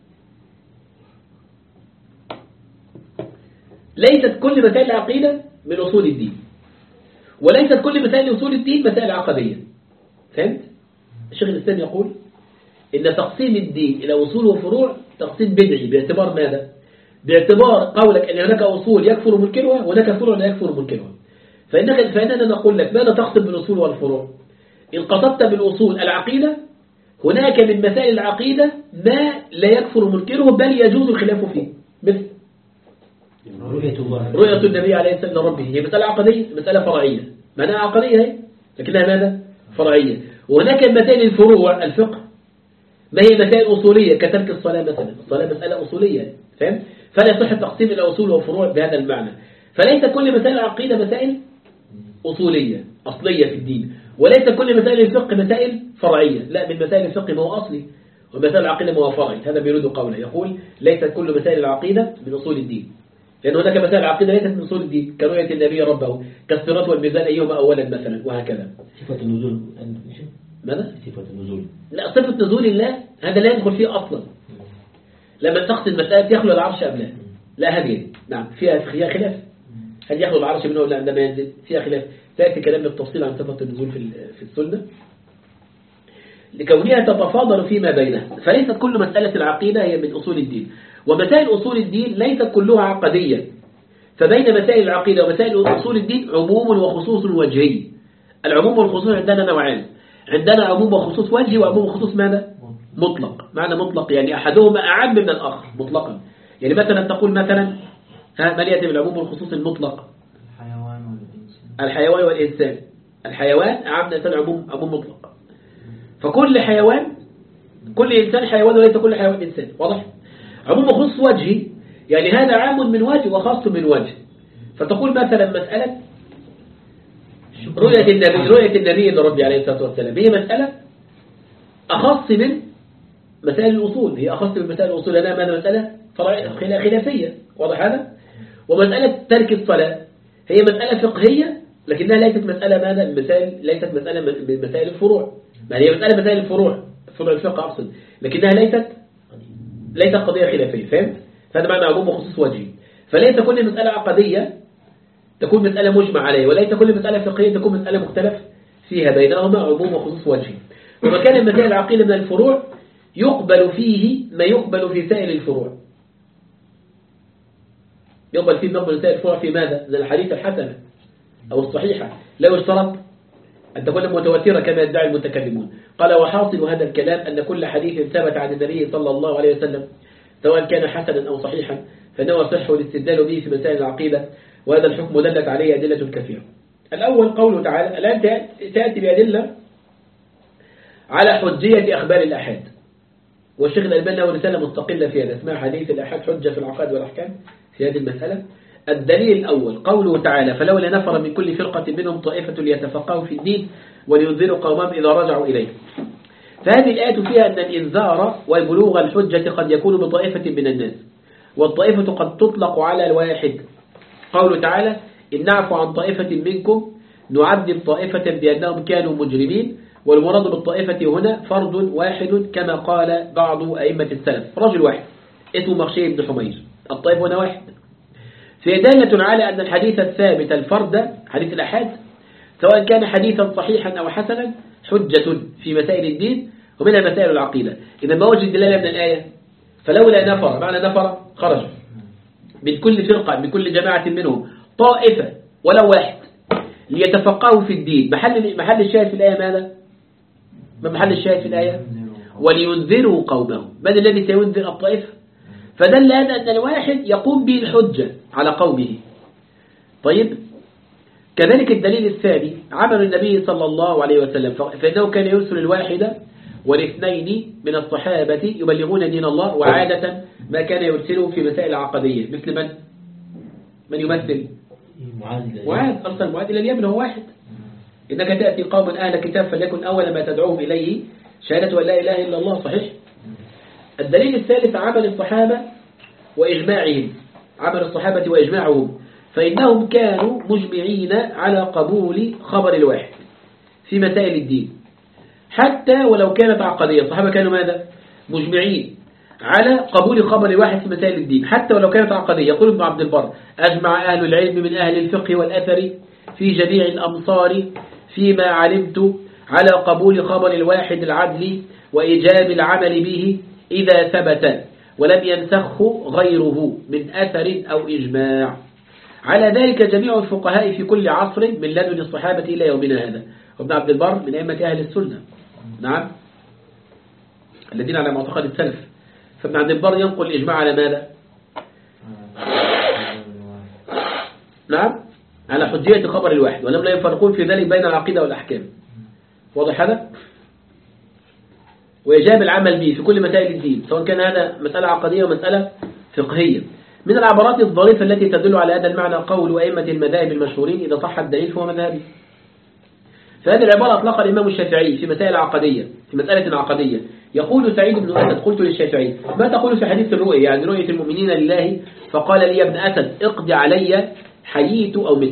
ليست كل مسائل العقيدة من أصول الدين، وليست كل مسائل أصول الدين مسائل عقدية. فهمت؟ الشيخ الإسلام يقول إن تقسيم الدين إلى أصول وفروع تقسيم بدعي. باعتبار ماذا؟ باعتبار قولك أن هناك أصول يكفر منكرها وهناك فروع لا يكفر منكرها. فإنك فإننا نقول لك ماذا تقصد بالأصول والفروع؟ إن قصدت بالأصول العقيدة، هناك من مسائل العقيدة ما لا يكفر منكره بل يجوز الخلاف فيه، مثل رؤية الله، رؤية النبي عليه الصلاة والسلام لربه. هي مسألة عقدية، مسألة فرعية، معناها عقدية هي، لكنها ماذا؟ فرعية. وهناك مسائل الفروع الفقه ما هي مسائل أصولية كترك الصلاة مثلا. الصلاة مسألة أصولية، فهم؟ فلا يصح التقسيم إلى أصول وفروع بهذا المعنى. فليس كل مسائل العقيدة مسائل أصولية أصلية في الدين، وليس كل مسائل الفقه مسائل فرعية. لا، من مسائل الفقه ما هو أصلي ومسائل العقيدة ما هو فرعي. هذا بيريد قوله، يقول ليست كل مسائل العقيدة من أصول الدين، لأن هناك مسائل العقيدة ليست من أصول الدين كرؤية النبي ربه، كالصراط والميزان أيهما أولا مثلا، وهكذا. صفة النزول. ماذا؟ صفة النزول. لا، صفة نزول الله هذا لا يدخل فيه أصلا. لما تقصد مسألة يخلو العرش أم لا؟ لا، هذه نعم فيها فيها خلاف. هل يخلو العرش منه ولا عندما ينزل؟ فيها خلاف. تأتي كلام بالتفصيل عن صفة النزول في في السنة لكونها تتفاضل فيما بينها. فليست كل مسألة العقيدة هي من أصول الدين، ومسائل أصول الدين ليست كلها عقدية. فبين مسائل العقيدة ومسائل أصول الدين عموم وخصوص وجهي. العموم والخصوص عندنا نوعان، عندنا عموم وخصوص وجهي وعموم وخصوص ماذا؟ مطلق. معنى مطلق يعني أحدهما أعم من الآخر مطلقا. يعني مثلا تقول مثلا ها ما يأتي بالعموم والخصوص المطلق؟ الحيوان والإنسان. الحيوان والإنسان. الحيوان أعم من الإنسان عموم عموم مطلق. فكل حيوان كل إنسان حيوان وليس كل حيوان إنسان. واضح؟ عموم وخصوص وجهي يعني هذا عام من وجه وخاص من وجه. فتقول مثلا مسألة رؤية النبي رؤية النبي لربي عليه الصلاة والسلام هي مسألة أخص من مسائل الأصول، هي أخص من مسائل الأصول لأنها ماذا مسألة خلافية. واضح هذا؟ ومسألة ترك الصلاة هي مسألة فقهية لكنها ليست مسألة ماذا المسائل ليست مسألة من مسائل الفروع، ما هي مسألة مسائل الفروع فروع الفقه أقصد، لكنها ليست ليست قضية خلافية. فهمت؟ فهذا معنى عموم وخصوص وجهي. فليس كل مسألة عقدية تكون مسألة مجمع عليها، وليس كل مسألة فقهية تكون مسألة مختلف فيها، بينهما عموم وخصوص وجهي. وما كان مسائل العقيدة من الفروع يقبل فيه ما يقبل في سائر الفروع. يقبل فيه نقبل سائر الفروع في ماذا؟ زي الحديث الحسنة أو الصحيحة لو اشترط أن تكون متواترة كما يدعي المتكلمون. قال وحاصل هذا الكلام أن كل حديث ثبت عن النبي صلى الله عليه وسلم سواء كان حسنا أو صحيحا فإنه يصح الاستدلال به في مسائل العقيدة، وهذا الحكم دلت عليه أدلة كثيرة. الأول قوله تعالى الآن تأتي بأدلة على حجية أخبار الأحاد، والشيخ الألباني له رسالة مستقلة في هذا اسمها حديث الأحاد حجة في العقائد والأحكام في هذه المسألة. الدليل الأول قوله تعالى فلولا نفر من كل فرقة منهم طائفة ليتفقهوا في الدين ولينذروا قومهم إذا رجعوا إليه. فهذه الآية فيها أن الإنذار وبلوغ الحجة قد يكون بطائفة من الناس، والطائفة قد تطلق على الواحد. قوله تعالى إن نعفو عن طائفة منكم نعذب طائفة بأنهم كانوا مجرمين، والمراد بالطائفة هنا فرد واحد كما قال بعض أئمة السلف، رجل واحد اسمه مخشي بن حمير، الطائفة هنا واحد. في دالة على أن الحديث الثابت الفرد حديث الأحاد سواء كان حديثا صحيحا أو حسنا حجة في مسائل الدين ومنها مسائل العقيدة. إذا ما وجد دلالة من الآية فلولا نفر معنى نفر خرج من كل فرقة من كل جماعة منهم طائفة ولو واحد ليتفقهوا في الدين. محل محل الشاهد في الآية ماذا؟ ما محل الشاهد في الآية؟ ولينذروا قومهم. من الذي سينذر الطائفة؟ فدل هذا أن الواحد يقوم به الحجة على قومه. طيب كذلك الدليل الثاني عمل النبي صلى الله عليه وسلم، فإنه كان يرسل الواحد والاثنين من الصحابة يبلغون دين الله، وعادة ما كان يرسله في مسائل عقدية مثل من؟ من يمثل؟ معاذ. أرسل معاذ إلى اليمن هو واحد. إنك تأتي قوم أهل كتاب فليكن أول ما تدعوهم إليه شهادة أن لا إله إلا الله. صحيح. الدليل الثالث عمل الصحابة وإجماعهم، عمل الصحابة وإجماعهم، فإنهم كانوا مجمعين على قبول خبر الواحد في مسائل الدين حتى ولو كانت عقدية. الصحابة كانوا ماذا؟ مجمعين على قبول خبر الواحد في مسائل الدين حتى ولو كانت عقدية. يقول ابن عبد البر أجمع أهل العلم من أهل الفقه والأثر في جميع الأمصار فيما علمت على قبول خبر الواحد العدل وإيجاب العمل به إذا ثبت ولم ينسخه غيره من أثر أو إجماع. على ذلك جميع الفقهاء في كل عصر من لدن الصحابة إلى يومنا هذا. وابن عبد البر من أئمة أهل السنة، نعم، الذين على معتقد السلف. فابن عبد البر ينقل الإجماع على ماذا؟ نعم، على حجية خبر الواحد، ولم لا يفرقون في ذلك بين العقيدة والأحكام. واضح هذا؟ وإجاب العمل به في كل مسائل الدين سواء كان هذا مسألة عقدية ومسألة فقهية. من العبارات الظريفة التي تدل على هذا المعنى قول أئمة المذاهب المشهورين إذا صح الدليل فهو مذهبي. فهذه العبارة أطلقها الإمام الشافعي في مسائل عقدية في مسألة عقدية. يقول سعيد بن أسد قلت للشافعي ما تقول في حديث الرؤية يعني رؤية المؤمنين لله؟ فقال لي يا ابن أسد اقضي علي حييت أو مت.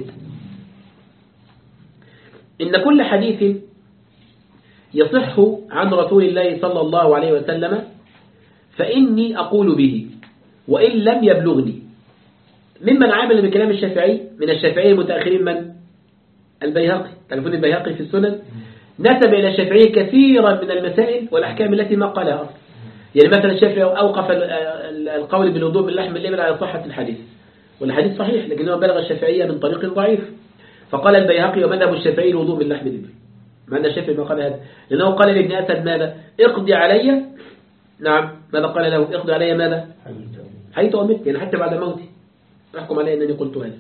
إن كل حديث يصح عن رسول الله صلى الله عليه وسلم فإني أقول به وإن لم يبلغني. ممن عمل بكلام الشافعي من الشافعي المتأخرين من؟ البيهقي، تعرفون البيهقي في السنن نسب إلى الشافعي كثيرا من المسائل والأحكام التي ما قالها أصلا. يعني مثلا الشافعي أوقف القول بالوضوء من لحم الإبل على صحة الحديث، والحديث صحيح لكنه بلغ الشافعية من طريق ضعيف، فقال البيهقي ومذهب الشافعي الوضوء من لحم الإبل، مع أن الشافعي ما قال هذا، لأنه قال لابن أسد ماذا؟ اقضي علي. نعم، ماذا قال له؟ اقضي علي ماذا؟ حيث أمت، يعني حتى بعد موتي احكم علي أنني قلت هذا.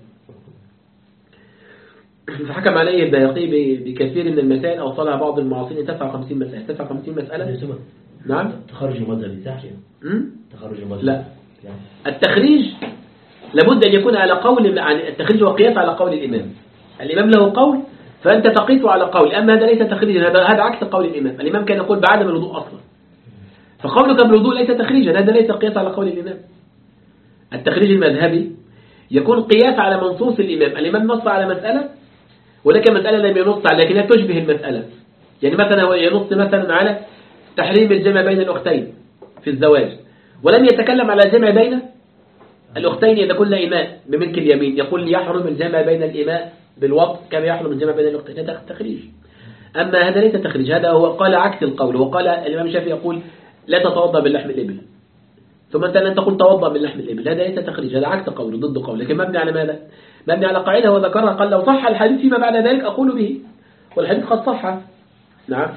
فحكم عليه البيهقي بكثير من المسائل أوصلها بعض المعاصرين تسعة وخمسين مسألة. تسعة وخمسين مسألة. نعم. تخرج المذهبي صح؟ تخرج المذهبي. لا. التخريج لابد أن يكون على قول، يعني التخريج وقياس على قول الإمام. الإمام له قول فأنت تقيس على قول، أما هذا ليس تخريجا، هذا هذا عكس قول الإمام. الإمام كان يقول بعدم الوضوء أصلا، فقولك بالوضوء ليس تخريجا، هذا ليس قياس على قول الإمام. التخريج المذهبي يكون قياس على منصوص الإمام. الإمام نص على مسألة ولكن مسألة لم ينص على، لكنها تشبه المسألة. يعني مثلا هو ينص مثلا على تحريم الجمع بين الأختين في الزواج، ولم يتكلم على الجمع بين الأختين إذا كنا إماء بملك اليمين، يقول يحرم الجمع بين الإماء بالوطء كما يحرم الجمع بين الأختين، هذا تخريج. أما هذا ليس تخريج، هذا هو قال عكس القول. وقال الإمام الشافعي يقول لا تتوضأ باللحم الإبل، ثم أنت أن تقول توضأ باللحم الإبل، هذا ليس تخريج، هذا عكس قول ضد قول، لكن مبني على ماذا؟ مبني على قاعدة وذكرها، قال لو صح الحديث فيما بعد ذلك أقول به، والحديث قد صح. نعم.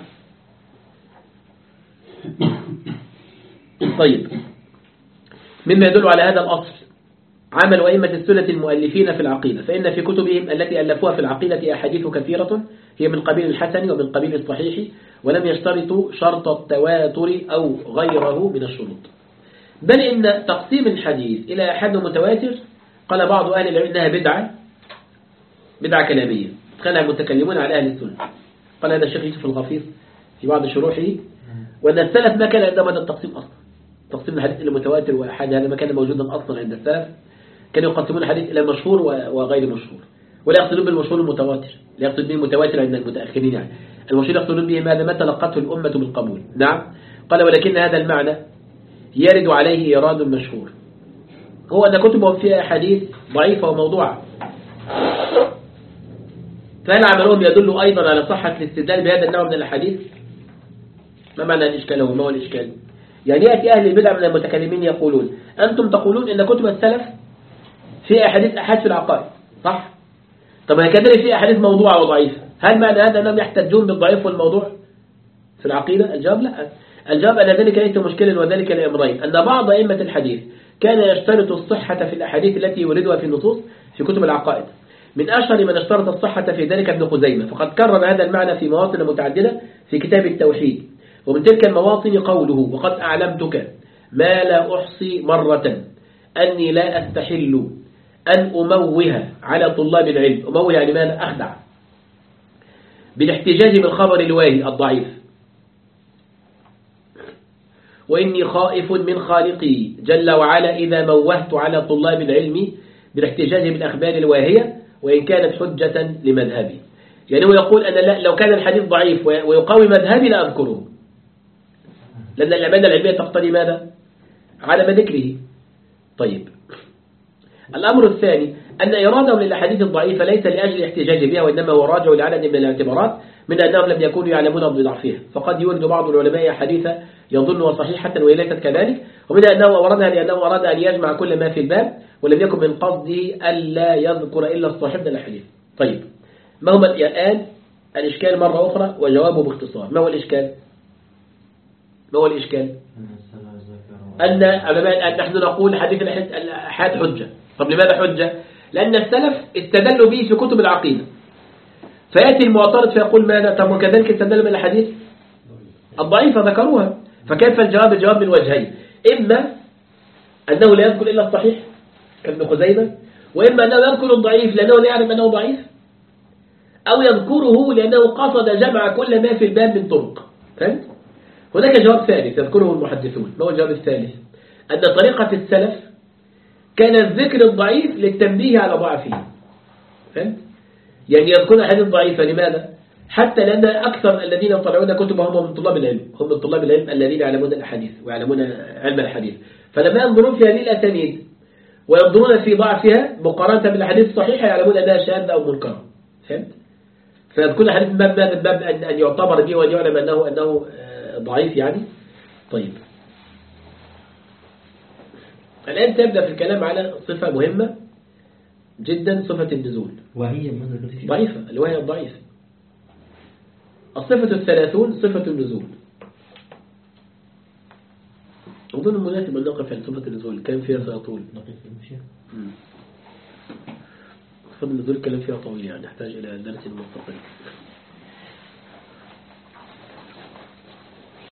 طيب، مما يدل على هذا الأصل عمل أئمة السنة المؤلفين في العقيدة، فإن في كتبهم التي ألفوها في العقيدة أحاديث كثيرة هي من قبيل الحسن ومن قبيل الصحيح، ولم يشترطوا شرط التواتر أو غيره من الشروط. بل إن تقسيم الحديث إلى أحد متواتر قال بعض أهل العلم إنها بدعة بدعة كلامية خلها المتكلمون على أهل السنة. قال هذا الشيخ يوسف الغفيص في بعض شروحه، وأن السلف ما كان عندهم هذا التقسيم أصلا، تقسيم الحديث إلى متواتر وأحد، هذا ما كان موجودا أصلا عند السلف. كانوا يقسمون الحديث إلى مشهور وغير مشهور، ولا يقصدون بالمشهور المتواتر، لا يقصد به المتواتر عند المتأخرين، يعني المشهور يقصدون به ماذا؟ ما تلقته الأمة بالقبول. نعم. قال ولكن هذا المعنى يرد عليه إيراد مشهور، هو أن كتبهم فيها حديث ضعيفة وموضوعة، فهل عملهم يدل أيضا على صحة الاستدلال بهذا النوع من الحديث؟ ما معنى الإشكال؟ هو ما هو الإشكال؟ يعني يأتي أهل البدع من المتكلمين يقولون أنتم تقولون إن كتب السلف فيها أحاديث أحاد في العقائد، صح؟ طب كذلك فيها أحاديث موضوعة وضعيفة، هل معنى هذا أنهم يحتجون بالضعيف والموضوع في العقيدة؟ الجواب لا. الجواب أن ذلك ليس مشكلا، وذلك لأمرين: أن بعض أئمة الحديث كان يشترط الصحة في الأحاديث التي يوردها في النصوص في كتب العقائد، من أشهر من اشترط الصحة في ذلك ابن خزيمة، فقد كرر هذا المعنى في مواطن متعددة في كتاب التوحيد. ومن تلك المواطن قوله: وقد أعلمتك ما لا أحصي مرة أني لا أستحل أن أموه على طلاب العلم. أموه يعني ماذا؟ أخدع بالاحتجاج بالخبر الواهي الضعيف، وإني خائف من خالقي جل وعلا إذا موهت على طلاب العلم بالاحتجاج بالأخبار الواهية وإن كانت حجة لمذهبي. يعني هو يقول أن لو كان الحديث ضعيف ويقوي مذهبي لا أذكره، لأن الأمانة العلمية تقتضي ماذا؟ عدم ذكره. طيب، الأمر الثاني أن إرادهم للأحاديث الضعيفة ليس لأجل الاحتجاج بها، وإنما هو راجع لعدد من الاعتبارات، من أنهم لم يكونوا يعلمون بضعفها، فقد يورد بعض العلماء حديثا يظنها صحيحة وهي ليست كذلك، ومن أنه أوردها لأنه أراد أن يجمع كل ما في الباب، ولم يكن من قصده ألا يذكر إلا الصاحب الحديث. طيب، ما هو الآن الإشكال مرة أخرى وجوابه باختصار؟ ما هو الإشكال؟ ما هو الإشكال؟ أن أن نحن نقول حديث الأحاد حجة. طب لماذا حجة؟ لأن السلف استدلوا به في كتب العقيدة، فيأتي المعترض فيقول ماذا؟ طب وكذلك استدلوا بالأحاديث الضعيفة ذكروها، فكيف الجواب؟ الجواب من وجهين: إما أنه لا يذكر إلا الصحيح كابن خزيمة، وإما أنه يذكر الضعيف لأنه لا يعلم أنه ضعيف، أو يذكره لأنه قصد جمع كل ما في الباب من طرق. فهمت؟ هناك جواب ثالث يذكره المحدثون. ما هو الجواب الثالث؟ أن طريقة السلف كان الذكر الضعيف للتنبيه على ضعفه. فهمت؟ يعني يذكرون حديث ضعيفة لماذا؟ حتى لأن أكثر الذين يطلعون كتبهم هم من طلاب العلم، هم من طلاب العلم الذين يعلمون الحديث ويعلمون علم الحديث، فلما ينظرون في هذه الأسانيد وينظرون في ضعفها مقارنة بالأحاديث الصحيحة يعلمون أنها شاذة أو منكرة. فهمت؟ فكل حديث من باب باب باب أن أن يعتبر به وأن يعلم أنه أنه ضعيف يعني. طيب الآن تبدأ في الكلام على صفة مهمة جدا، صفة النزول، وهي مثلا ضعيفة، اللي وهي الضعيفة. الصفة الثلاثون صفة النزول. أظن مناسب أن نقف عند صفة النزول، كان فيها سيطول. صفة النزول كلام فيها طويل يعني، نحتاج إلى درس مستقل.